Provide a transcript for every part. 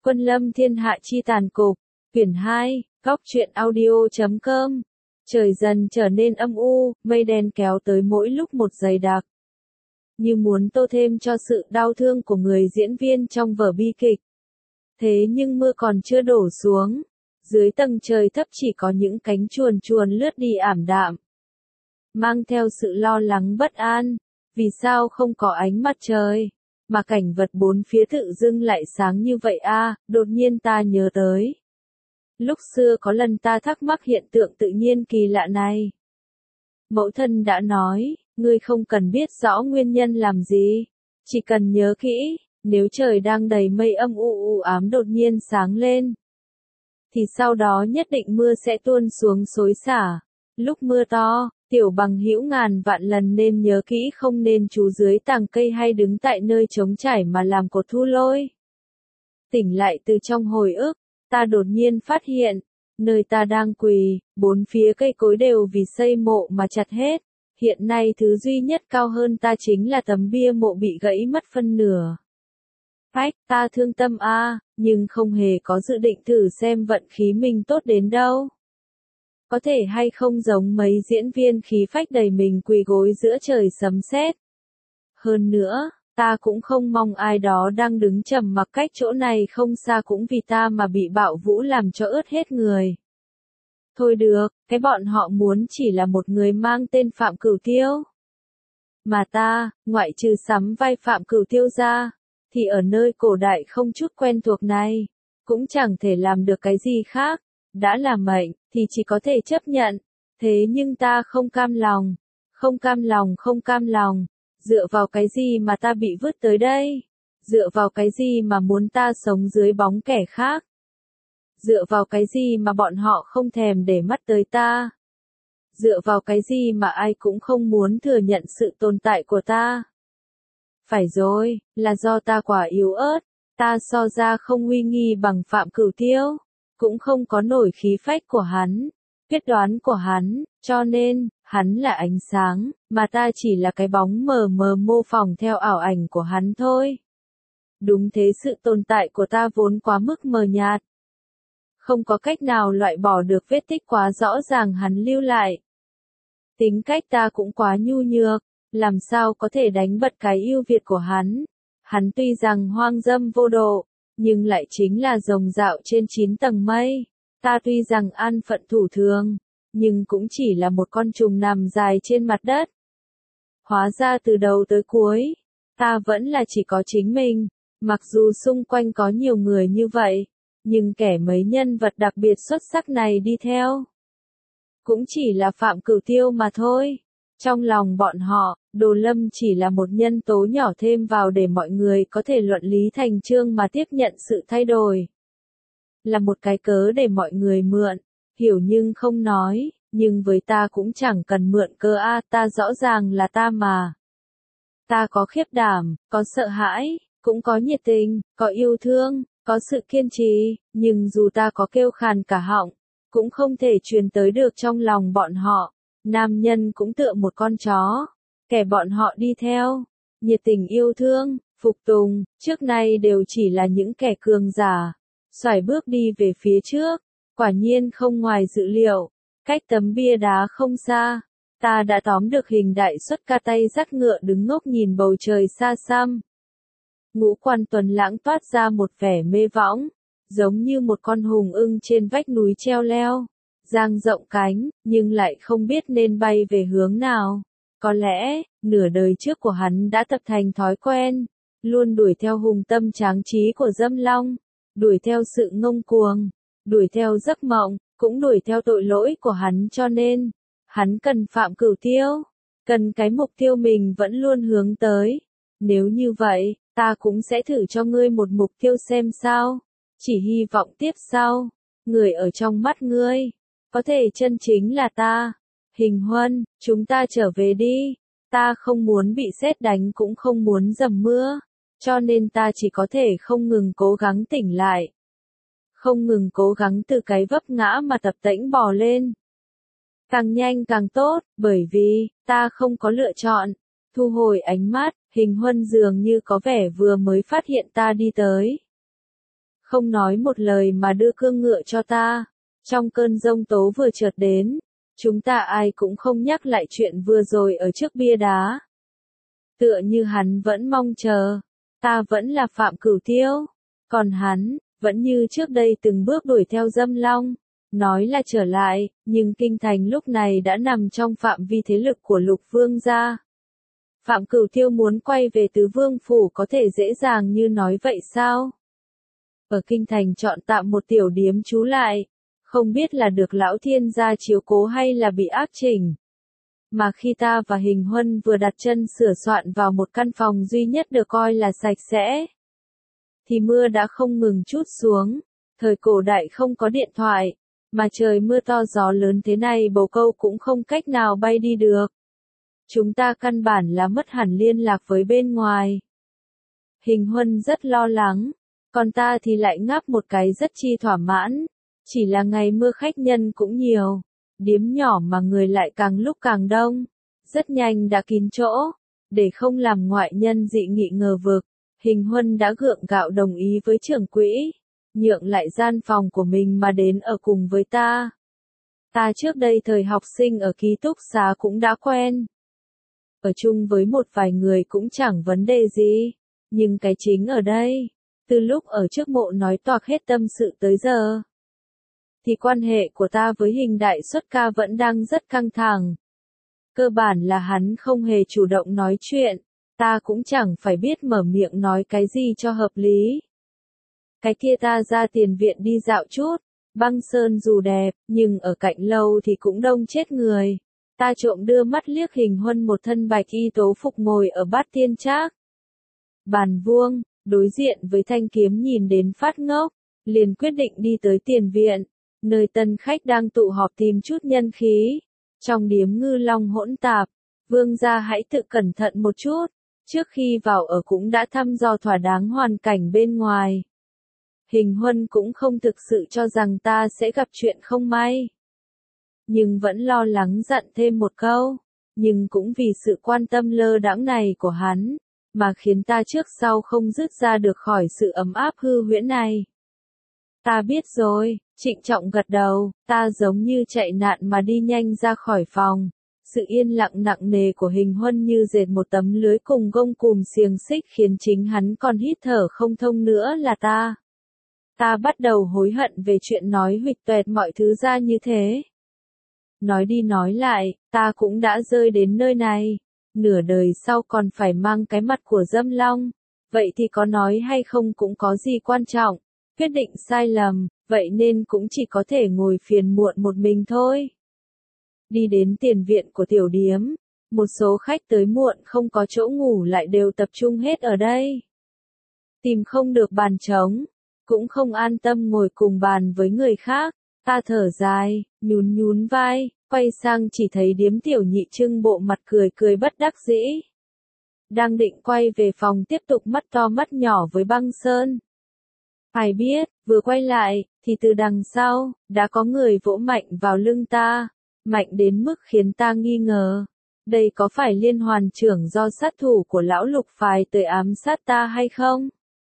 Quân lâm thiên hạ chi tàn cục, quyển 2, góc truyện audio.com. Trời dần trở nên âm u, mây đen kéo tới mỗi lúc một dày đặc. Như muốn tô thêm cho sự đau thương của người diễn viên trong vở bi kịch. Thế nhưng mưa còn chưa đổ xuống. Dưới tầng trời thấp chỉ có những cánh chuồn chuồn lướt đi ảm đạm. Mang theo sự lo lắng bất an. Vì sao không có ánh mặt trời? Mà cảnh vật bốn phía tự dưng lại sáng như vậy a, đột nhiên ta nhớ tới. Lúc xưa có lần ta thắc mắc hiện tượng tự nhiên kỳ lạ này. Mẫu thân đã nói, ngươi không cần biết rõ nguyên nhân làm gì. Chỉ cần nhớ kỹ, nếu trời đang đầy mây âm u ám đột nhiên sáng lên. Thì sau đó nhất định mưa sẽ tuôn xuống xối xả. Lúc mưa to, tiểu bằng hữu ngàn vạn lần nên nhớ kỹ không nên trú dưới tàng cây hay đứng tại nơi trống trải mà làm cột thu lôi. Tỉnh lại từ trong hồi ức, ta đột nhiên phát hiện, nơi ta đang quỳ, bốn phía cây cối đều vì xây mộ mà chặt hết. Hiện nay thứ duy nhất cao hơn ta chính là tấm bia mộ bị gãy mất phân nửa. Phách, ta thương tâm nhưng không hề có dự định thử xem vận khí mình tốt đến đâu. Có thể hay không giống mấy diễn viên khí phách đầy mình quỳ gối giữa trời sấm sét. Hơn nữa, ta cũng không mong ai đó đang đứng trầm mặc cách chỗ này không xa cũng vì ta mà bị bạo vũ làm cho ướt hết người. Thôi được, cái bọn họ muốn chỉ là một người mang tên Phạm Cửu Tiêu. Mà ta, ngoại trừ sắm vai Phạm Cửu Tiêu ra, thì ở nơi cổ đại không chút quen thuộc này, cũng chẳng thể làm được cái gì khác. Đã là mệnh, thì chỉ có thể chấp nhận. Thế nhưng ta không cam lòng. Không cam lòng. Dựa vào cái gì mà ta bị vứt tới đây? Dựa vào cái gì mà muốn ta sống dưới bóng kẻ khác? Dựa vào cái gì mà bọn họ không thèm để mắt tới ta? Dựa vào cái gì mà ai cũng không muốn thừa nhận sự tồn tại của ta? Phải rồi, là do ta quá yếu ớt. Ta so ra không uy nghi bằng Phạm Cửu Tiêu. Cũng không có nổi khí phách của hắn, quyết đoán của hắn, cho nên, hắn là ánh sáng, mà ta chỉ là cái bóng mờ mờ mô phỏng theo ảo ảnh của hắn thôi. Đúng thế, sự tồn tại của ta vốn quá mức mờ nhạt. Không có cách nào loại bỏ được vết tích quá rõ ràng hắn lưu lại. Tính cách ta cũng quá nhu nhược, làm sao có thể đánh bật cái ưu việt của hắn. Hắn tuy rằng hoang dâm vô độ, nhưng lại chính là rồng rạo trên 9 tầng mây. Ta tuy rằng an phận thủ thường, nhưng cũng chỉ là một con trùng nằm dài trên mặt đất. Hóa ra từ đầu tới cuối, ta vẫn là chỉ có chính mình, mặc dù xung quanh có nhiều người như vậy, nhưng kẻ mấy nhân vật đặc biệt xuất sắc này đi theo, cũng chỉ là Phạm Cửu Tiêu mà thôi. Trong lòng bọn họ, Đồ Lâm chỉ là một nhân tố nhỏ thêm vào để mọi người có thể luận lý thành chương mà tiếp nhận sự thay đổi. Là một cái cớ để mọi người mượn, hiểu nhưng không nói, nhưng với ta cũng chẳng cần mượn cớ ta rõ ràng là ta mà. Ta có khiếp đảm, có sợ hãi, cũng có nhiệt tình, có yêu thương, có sự kiên trì, nhưng dù ta có kêu khàn cả họng, cũng không thể truyền tới được trong lòng bọn họ. Nam nhân cũng tựa một con chó, kẻ bọn họ đi theo, nhiệt tình yêu thương, phục tùng, trước nay đều chỉ là những kẻ cường giả, xoài bước đi về phía trước. Quả nhiên không ngoài dự liệu, cách tấm bia đá không xa, ta đã tóm được hình đại xuất ca tay dắt ngựa đứng ngốc nhìn bầu trời xa xăm. Ngũ quan tuần lãng toát ra một vẻ mê võng, giống như một con hùng ưng trên vách núi treo leo. Dang rộng cánh, nhưng lại không biết nên bay về hướng nào. Có lẽ, nửa đời trước của hắn đã tập thành thói quen, luôn đuổi theo hùng tâm tráng trí của Dâm Long, đuổi theo sự ngông cuồng, đuổi theo giấc mộng, cũng đuổi theo tội lỗi của hắn, cho nên, hắn cần Phạm Cửu Tiêu, cần cái mục tiêu mình vẫn luôn hướng tới. Nếu như vậy, ta cũng sẽ thử cho ngươi một mục tiêu xem sao, chỉ hy vọng tiếp sau, người ở trong mắt ngươi có thể chân chính là ta. Hình Huân, chúng ta trở về đi. Ta không muốn bị sét đánh cũng không muốn dầm mưa. Cho nên ta chỉ có thể không ngừng cố gắng tỉnh lại. Không ngừng cố gắng từ cái vấp ngã mà tập tễnh bò lên. Càng nhanh càng tốt, bởi vì, ta không có lựa chọn. Thu hồi ánh mắt, Hình Huân dường như có vẻ vừa mới phát hiện ta đi tới. không nói một lời mà đưa cương ngựa cho ta. Trong cơn giông tố vừa chợt đến, chúng ta ai cũng không nhắc lại chuyện vừa rồi ở trước bia đá. Tựa như hắn vẫn mong chờ, ta vẫn là Phạm Cửu Tiêu, còn hắn, vẫn như trước đây từng bước đuổi theo Dâm Long. Nói là trở lại, nhưng kinh thành lúc này đã nằm trong phạm vi thế lực của Lục Vương gia. Phạm Cửu Tiêu muốn quay về Tứ Vương phủ có thể dễ dàng như nói vậy sao? Ở kinh thành chọn tạm một tiểu điếm trú lại, không biết là được lão thiên gia chiếu cố hay là bị áp chỉnh. Mà khi ta và Hình Huân vừa đặt chân sửa soạn vào một căn phòng duy nhất được coi là sạch sẽ, thì mưa đã không ngừng trút xuống. Thời cổ đại không có điện thoại, mà trời mưa to gió lớn thế này bồ câu cũng không cách nào bay đi được. Chúng ta căn bản là mất hẳn liên lạc với bên ngoài. Hình Huân rất lo lắng, còn ta thì lại ngáp một cái rất chi thỏa mãn. Chỉ là ngày mưa khách nhân cũng nhiều, điếm nhỏ mà người lại càng lúc càng đông, rất nhanh đã kín chỗ. Để không làm ngoại nhân dị nghị ngờ vực, Hình Huân đã gượng gạo đồng ý với trưởng quỹ, nhượng lại gian phòng của mình mà đến ở cùng với ta. Ta trước đây thời học sinh ở ký túc xá cũng đã quen. Ở chung với một vài người cũng chẳng vấn đề gì, nhưng cái chính ở đây, từ lúc ở trước mộ nói toạc hết tâm sự tới giờ, thì quan hệ của ta với Hình đại xuất ca vẫn đang rất căng thẳng. Cơ bản là hắn không hề chủ động nói chuyện, ta cũng chẳng phải biết mở miệng nói cái gì cho hợp lý. Cái kia ta ra tiền viện đi dạo chút, băng sơn dù đẹp, nhưng ở cạnh lâu thì cũng đông chết người. Ta trộm đưa mắt liếc Hình Huân một thân bạch y tố phục ngồi ở bát tiên trác. Bàn vuông, đối diện với thanh kiếm nhìn đến phát ngốc, liền quyết định đi tới tiền viện, nơi tân khách đang tụ họp tìm chút nhân khí. Trong điếm ngư long hỗn tạp, vương gia hãy tự cẩn thận một chút, trước khi vào ở cũng đã thăm dò thỏa đáng hoàn cảnh bên ngoài. Hình Huân cũng không thực sự cho rằng ta sẽ gặp chuyện không may, nhưng vẫn lo lắng dặn thêm một câu, nhưng cũng vì sự quan tâm lơ đãng này của hắn, mà khiến ta trước sau không dứt ra được khỏi sự ấm áp hư huyễn này. Ta biết rồi, trịnh trọng gật đầu, ta giống như chạy nạn mà đi nhanh ra khỏi phòng. Sự yên lặng nặng nề của Hình Huân như dệt một tấm lưới cùng gông cùm xiềng xích khiến chính hắn còn hít thở không thông nữa là ta. Ta bắt đầu hối hận về chuyện nói huỵch toẹt mọi thứ ra như thế. Nói đi nói lại, ta cũng đã rơi đến nơi này, nửa đời sau còn phải mang cái mặt của Dâm Long, vậy thì có nói hay không cũng có gì quan trọng, quyết định sai lầm, vậy nên cũng chỉ có thể ngồi phiền muộn một mình thôi. Đi đến tiền viện của tiểu điếm, một số khách tới muộn không có chỗ ngủ lại đều tập trung hết ở đây. Tìm không được bàn trống, cũng không an tâm ngồi cùng bàn với người khác, ta thở dài, nhún nhún vai, quay sang chỉ thấy điếm tiểu nhị trưng bộ mặt cười cười bất đắc dĩ. Đang định quay về phòng tiếp tục mắt to mắt nhỏ với băng sơn. Phải biết, vừa quay lại, thì từ đằng sau, đã có người vỗ mạnh vào lưng ta, mạnh đến mức khiến ta nghi ngờ. Đây có phải liên hoàn trưởng do sát thủ của lão Lục phái tới ám sát ta hay không?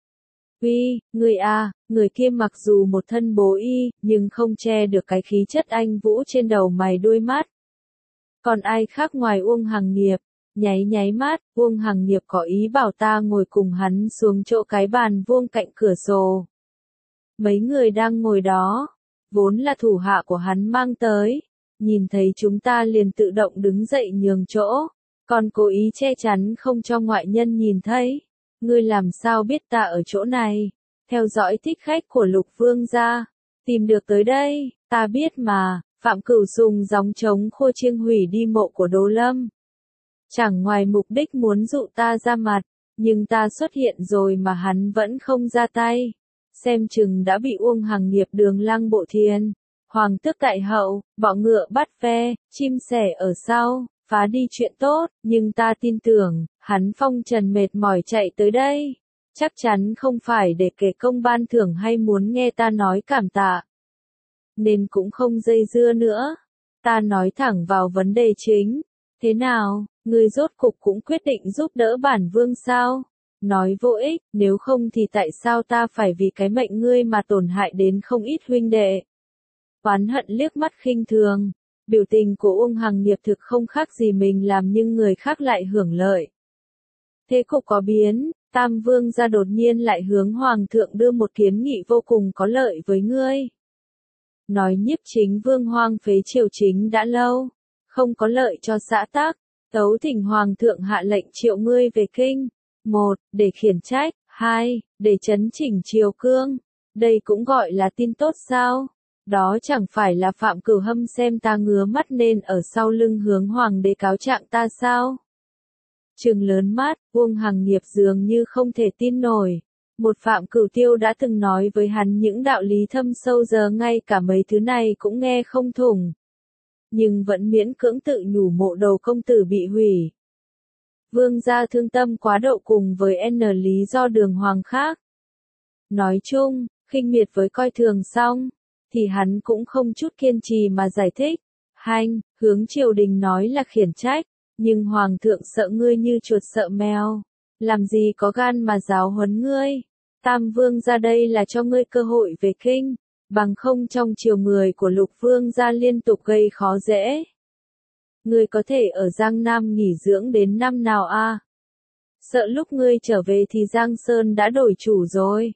Uy, người à, người kia mặc dù một thân bố y, nhưng không che được cái khí chất anh vũ trên đầu mày đuôi mắt. Còn ai khác ngoài Uông Hằng Nghiệp, nháy nháy mắt, Uông Hằng Nghiệp có ý bảo ta ngồi cùng hắn xuống chỗ cái bàn vuông cạnh cửa sổ. Mấy người đang ngồi đó, vốn là thủ hạ của hắn mang tới, nhìn thấy chúng ta liền tự động đứng dậy nhường chỗ, còn cố ý che chắn không cho ngoại nhân nhìn thấy. Ngươi làm sao biết ta ở chỗ này? Theo dõi thích khách của Lục Vương gia, tìm được tới đây, ta biết mà. Phạm Cửu dùng gióng trống khô chiêng hủy đi mộ của Đỗ Lâm. Chẳng ngoài mục đích muốn dụ ta ra mặt, nhưng ta xuất hiện rồi mà hắn vẫn không ra tay. Xem chừng đã bị Uông Hằng Nghiệp đường lăng bộ thiền. Hoàng tước tại hậu, bọ ngựa bắt ve, chim sẻ ở sau, phá đi chuyện tốt, nhưng ta tin tưởng, hắn phong trần mệt mỏi chạy tới đây. Chắc chắn không phải để kể công ban thưởng hay muốn nghe ta nói cảm tạ. Nên cũng không dây dưa nữa. Ta nói thẳng vào vấn đề chính. Thế nào, ngươi rốt cục cũng quyết định giúp đỡ bản vương sao? nói vô ích, nếu không thì tại sao ta phải vì cái mệnh ngươi mà tổn hại đến không ít huynh đệ. Oán hận liếc mắt khinh thường, biểu tình của Uông Hằng Nghiệp thực không khác gì mình làm nhưng người khác lại hưởng lợi. Thế cục có biến, Tam Vương gia đột nhiên lại hướng Hoàng thượng đưa một kiến nghị vô cùng có lợi với ngươi. Nói Nhiếp Chính Vương hoang phế triều chính đã lâu, không có lợi cho xã tắc, tấu thỉnh Hoàng thượng hạ lệnh triệu ngươi về kinh. 1. Để khiển trách, 2. Để chấn chỉnh triều cương. Đây cũng gọi là tin tốt sao? Đó chẳng phải là Phạm Cửu Hâm xem ta ngứa mắt nên ở sau lưng hướng Hoàng đế cáo trạng ta sao? Trừng lớn mắt, Uông Hằng Nghiệp dường như không thể tin nổi. Một Phạm Cửu Tiêu đã từng nói với hắn những đạo lý thâm sâu giờ ngay cả mấy thứ này cũng nghe không thủng. Nhưng vẫn miễn cưỡng tự nhủ mộ đầu công tử bị hủy. Vương gia thương tâm quá độ cùng với N lý do đường hoàng khác. Nói chung, khinh miệt với coi thường xong, thì hắn cũng không chút kiên trì mà giải thích. Hanh, hướng triều đình nói là khiển trách, nhưng hoàng thượng sợ ngươi như chuột sợ mèo. Làm gì có gan mà giáo huấn ngươi. Tam Vương ra đây là cho ngươi cơ hội về kinh, bằng không trong triều người của Lục Vương gia liên tục gây khó dễ. Ngươi có thể ở Giang Nam nghỉ dưỡng đến năm nào a? Sợ lúc ngươi trở về thì Giang Sơn đã đổi chủ rồi.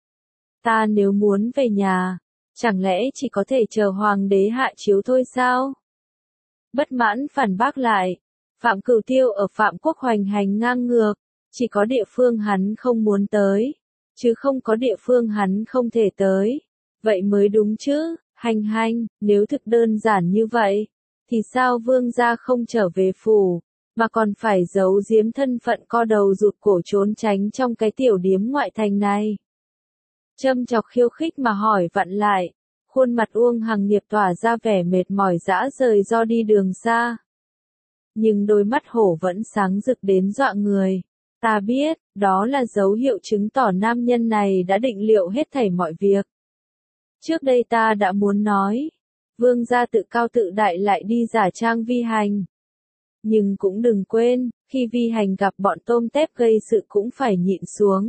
Ta nếu muốn về nhà, chẳng lẽ chỉ có thể chờ hoàng đế hạ chiếu thôi sao? Bất mãn phản bác lại, Phạm Cửu Tiêu ở Phạm Quốc hoành hành ngang ngược, chỉ có địa phương hắn không muốn tới, chứ không có địa phương hắn không thể tới. Vậy mới đúng chứ, hành, nếu thực đơn giản như vậy, thì sao vương gia không trở về phủ, mà còn phải giấu giếm thân phận co đầu rụt cổ trốn tránh trong cái tiểu điếm ngoại thành này? Châm chọc khiêu khích mà hỏi vặn lại, khuôn mặt Uông Hằng Nghiệp tỏa ra vẻ mệt mỏi rã rời do đi đường xa. Nhưng đôi mắt hổ vẫn sáng rực đến dọa người. Ta biết, đó là dấu hiệu chứng tỏ nam nhân này đã định liệu hết thảy mọi việc. Trước đây ta đã muốn nói, vương gia tự cao tự đại lại đi giả trang Vi Hành. Nhưng cũng đừng quên, khi Vi Hành gặp bọn tôm tép gây sự cũng phải nhịn xuống.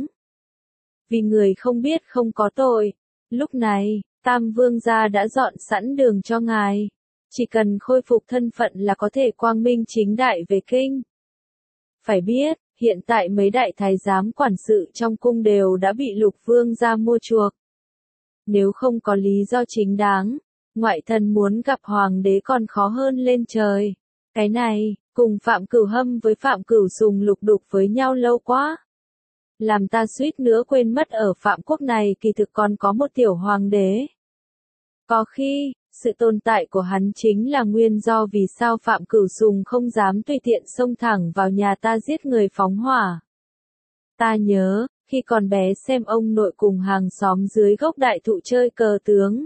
Vì người không biết không có tội. Lúc này, Tam Vương gia đã dọn sẵn đường cho ngài. Chỉ cần khôi phục thân phận là có thể quang minh chính đại về kinh. Phải biết, hiện tại mấy đại thái giám quản sự trong cung đều đã bị Lục Vương gia mua chuộc. Nếu không có lý do chính đáng, ngoại thần muốn gặp hoàng đế còn khó hơn lên trời. Cái này, cùng Phạm Cửu Hâm với Phạm Cửu Sùng lục đục với nhau lâu quá. Làm ta suýt nữa quên mất ở Phạm Quốc này kỳ thực còn có một tiểu hoàng đế. Có khi, sự tồn tại của hắn chính là nguyên do vì sao Phạm Cửu Sùng không dám tùy tiện xông thẳng vào nhà ta giết người phóng hỏa. Ta nhớ, khi còn bé xem ông nội cùng hàng xóm dưới gốc đại thụ chơi cờ tướng.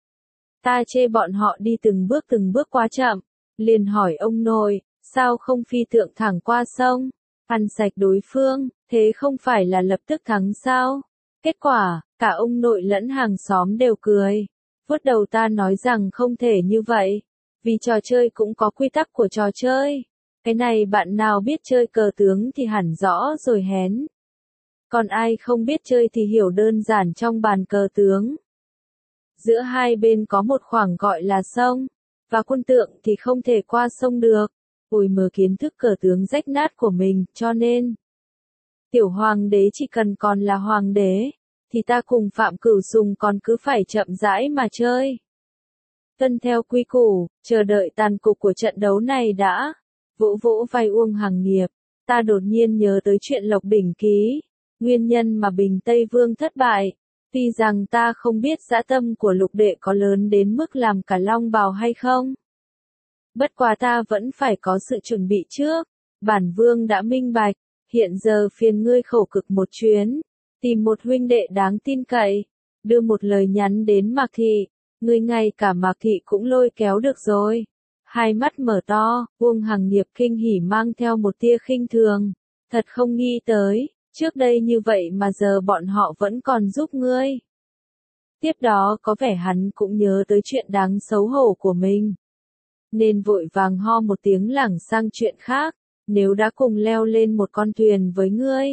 Ta chê bọn họ đi từng bước quá chậm, liền hỏi ông nội, sao không phi tượng thẳng qua sông, ăn sạch đối phương, thế không phải là lập tức thắng sao? Kết quả, cả ông nội lẫn hàng xóm đều cười. Vuốt đầu ta nói rằng không thể như vậy, vì trò chơi cũng có quy tắc của trò chơi. Cái này bạn nào biết chơi cờ tướng thì hẳn rõ rồi hén. Còn ai không biết chơi thì hiểu đơn giản trong bàn cờ tướng. Giữa hai bên có một khoảng gọi là sông, và quân tượng thì không thể qua sông được. Ôi mờ kiến thức cờ tướng rách nát của mình, cho nên tiểu hoàng đế chỉ cần còn là hoàng đế, thì ta cùng Phạm Cửu Sùng còn cứ phải chậm rãi mà chơi. Tuân theo quy củ, chờ đợi tàn cục của trận đấu này đã. Vỗ vỗ vai Uông Hằng Nghiệp, ta đột nhiên nhớ tới chuyện Lộc Bình Ký, nguyên nhân mà Bình Tây Vương thất bại. Tuy rằng ta không biết dã tâm của Lục đệ có lớn đến mức làm cả long bào hay không. Bất quá ta vẫn phải có sự chuẩn bị trước. Bản vương đã minh bạch, hiện giờ phiền ngươi khổ cực một chuyến, tìm một huynh đệ đáng tin cậy, đưa một lời nhắn đến Mạc Thị, ngươi ngay cả Mạc Thị cũng lôi kéo được rồi. Hai mắt mở to, Uông Hằng Nghiệp kinh hỉ mang theo một tia khinh thường, thật không nghĩ tới, trước đây như vậy mà giờ bọn họ vẫn còn giúp ngươi. Tiếp đó có vẻ hắn cũng nhớ tới chuyện đáng xấu hổ của mình, nên vội vàng ho một tiếng lảng sang chuyện khác. Nếu đã cùng leo lên một con thuyền với ngươi,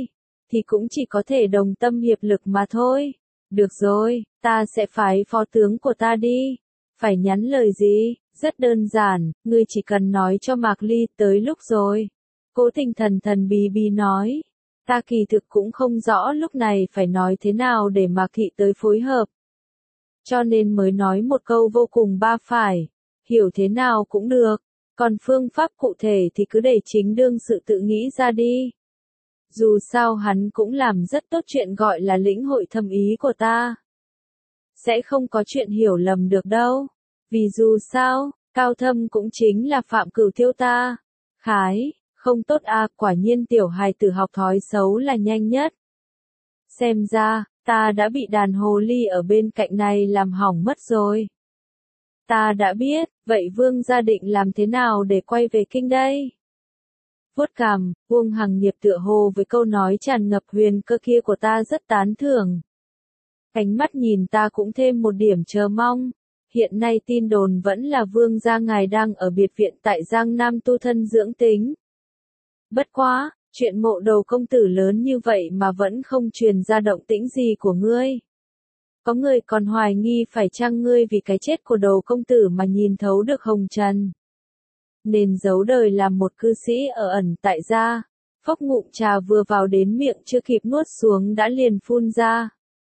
thì cũng chỉ có thể đồng tâm hiệp lực mà thôi. Được rồi, ta sẽ phái phó tướng của ta đi. Phải nhắn lời gì? Rất đơn giản, ngươi chỉ cần nói cho Mạc Ly tới lúc rồi. Cố Tình thần thần bí bí nói. Ta kỳ thực cũng không rõ lúc này phải nói thế nào để Mạc Thị tới phối hợp. Cho nên mới nói một câu vô cùng ba phải. Hiểu thế nào cũng được. Còn phương pháp cụ thể thì cứ để chính đương sự tự nghĩ ra đi. Dù sao hắn cũng làm rất tốt chuyện gọi là lĩnh hội thâm ý của ta. Sẽ không có chuyện hiểu lầm được đâu. Vì dù sao, Cao Thâm cũng chính là Phạm Cửu Tiêu ta. Khái, không tốt à, quả nhiên tiểu hài tử học thói xấu là nhanh nhất. Xem ra, ta đã bị đàn hồ ly ở bên cạnh này làm hỏng mất rồi. Ta đã biết, vậy Vương gia định làm thế nào để quay về kinh đây? Vuốt cằm, Uông Hằng Nghiệp tựa hồ với câu nói tràn ngập huyền cơ kia của ta rất tán thưởng. Ánh mắt nhìn ta cũng thêm một điểm chờ mong. Hiện nay tin đồn vẫn là Vương gia ngài đang ở biệt viện tại Giang Nam tu thân dưỡng tính. Bất quá, chuyện mộ Đầu công tử lớn như vậy mà vẫn không truyền ra động tĩnh gì của ngươi. Có người còn hoài nghi phải chăng ngươi vì cái chết của Đầu công tử mà nhìn thấu được hồng trần. Nên giấu đời làm một cư sĩ ở ẩn tại gia. Phốc ngụm trà vừa vào đến miệng chưa kịp nuốt xuống đã liền phun ra.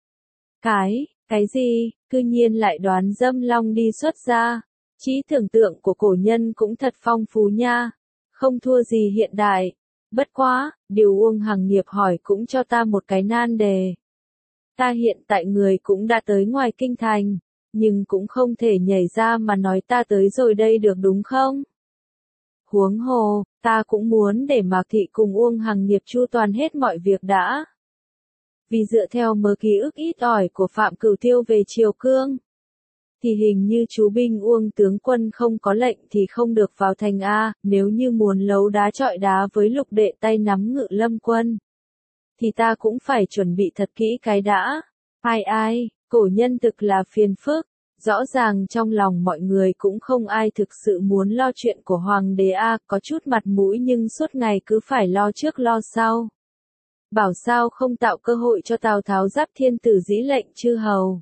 Cái gì, cư nhiên lại đoán Dâm Long đi xuất gia. Trí tưởng tượng của cổ nhân cũng thật phong phú nha. Không thua gì hiện đại. Bất quá, điều Uông Hằng Nghiệp hỏi cũng cho ta một cái nan đề. Ta hiện tại người cũng đã tới ngoài kinh thành, nhưng cũng không thể nhảy ra mà nói ta tới rồi đây được đúng không? Huống hồ, ta cũng muốn để Mạc Thị cùng Uông Hằng Nghiệp chu toàn hết mọi việc đã. Vì dựa theo mớ ký ức ít ỏi của Phạm Cửu Tiêu về Triều Cương, thì hình như chú binh Uông tướng quân không có lệnh thì không được vào thành A, nếu như muốn đấu đá chọi đá với Lục đệ tay nắm Ngự Lâm quân, thì ta cũng phải chuẩn bị thật kỹ cái đã. Ai, cổ nhân thực là phiền phức, rõ ràng trong lòng mọi người cũng không ai thực sự muốn lo chuyện của Hoàng đế A, có chút mặt mũi nhưng suốt ngày cứ phải lo trước lo sau. Bảo sao không tạo cơ hội cho Tào Tháo Giáp Thiên Tử dĩ lệnh chư hầu.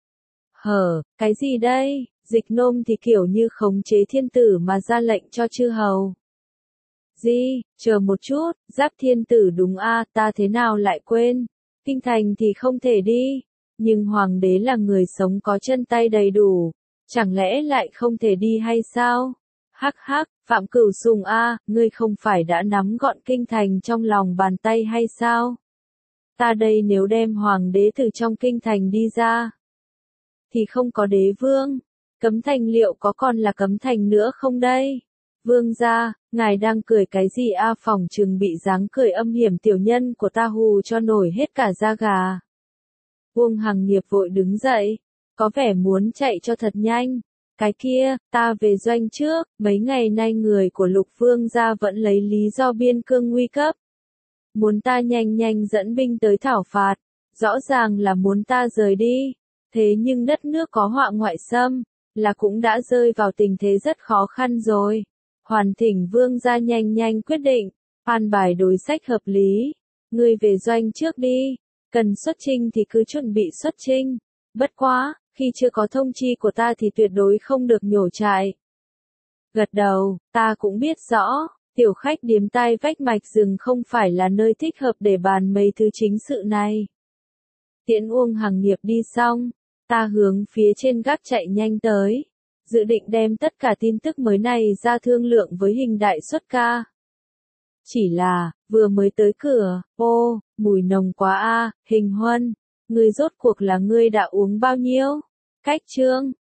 Cái gì đây? Dịch nôm thì kiểu như khống chế thiên tử mà ra lệnh cho chư hầu. Chờ một chút, Giáp Thiên Tử đúng a, ta thế nào lại quên. Kinh thành thì không thể đi, nhưng hoàng đế là người sống có chân tay đầy đủ, chẳng lẽ lại không thể đi hay sao? Phạm Cửu Sùng a, ngươi không phải đã nắm gọn kinh thành trong lòng bàn tay hay sao? Ta đây nếu đem hoàng đế từ trong kinh thành đi ra, thì không có đế vương, Cấm Thành liệu có còn là Cấm Thành nữa không đây? Vương gia, ngài đang cười cái gì a? Phòng chừng bị dáng cười âm hiểm tiểu nhân của ta hù cho nổi hết cả da gà. Uông Hằng Nghiệp vội đứng dậy, có vẻ muốn chạy cho thật nhanh. Cái kia, ta về doanh trước, mấy ngày nay người của Lục Vương gia vẫn lấy lý do biên cương nguy cấp. Muốn ta nhanh dẫn binh tới thảo phạt, rõ ràng là muốn ta rời đi. Thế nhưng đất nước có họa ngoại xâm, là cũng đã rơi vào tình thế rất khó khăn rồi. Hoàn thỉnh Vương gia nhanh quyết định, an bài đối sách hợp lý. Ngươi về doanh trước đi, cần xuất chinh thì cứ chuẩn bị xuất chinh. Bất quá, khi chưa có thông chi của ta thì tuyệt đối không được nhổ trại. Gật đầu, ta cũng biết rõ, tiểu khách điếm tai vách mạch rừng không phải là nơi thích hợp để bàn mấy thứ chính sự này. Tiễn Uông Hằng Nghiệp đi xong, ta hướng phía trên gác chạy nhanh tới, dự định đem tất cả tin tức mới này ra thương lượng với Hình đại xuất ca. Chỉ là, vừa mới tới cửa, mùi nồng quá a, Hình Huân, ngươi rốt cuộc là ngươi đã uống bao nhiêu? Cách chương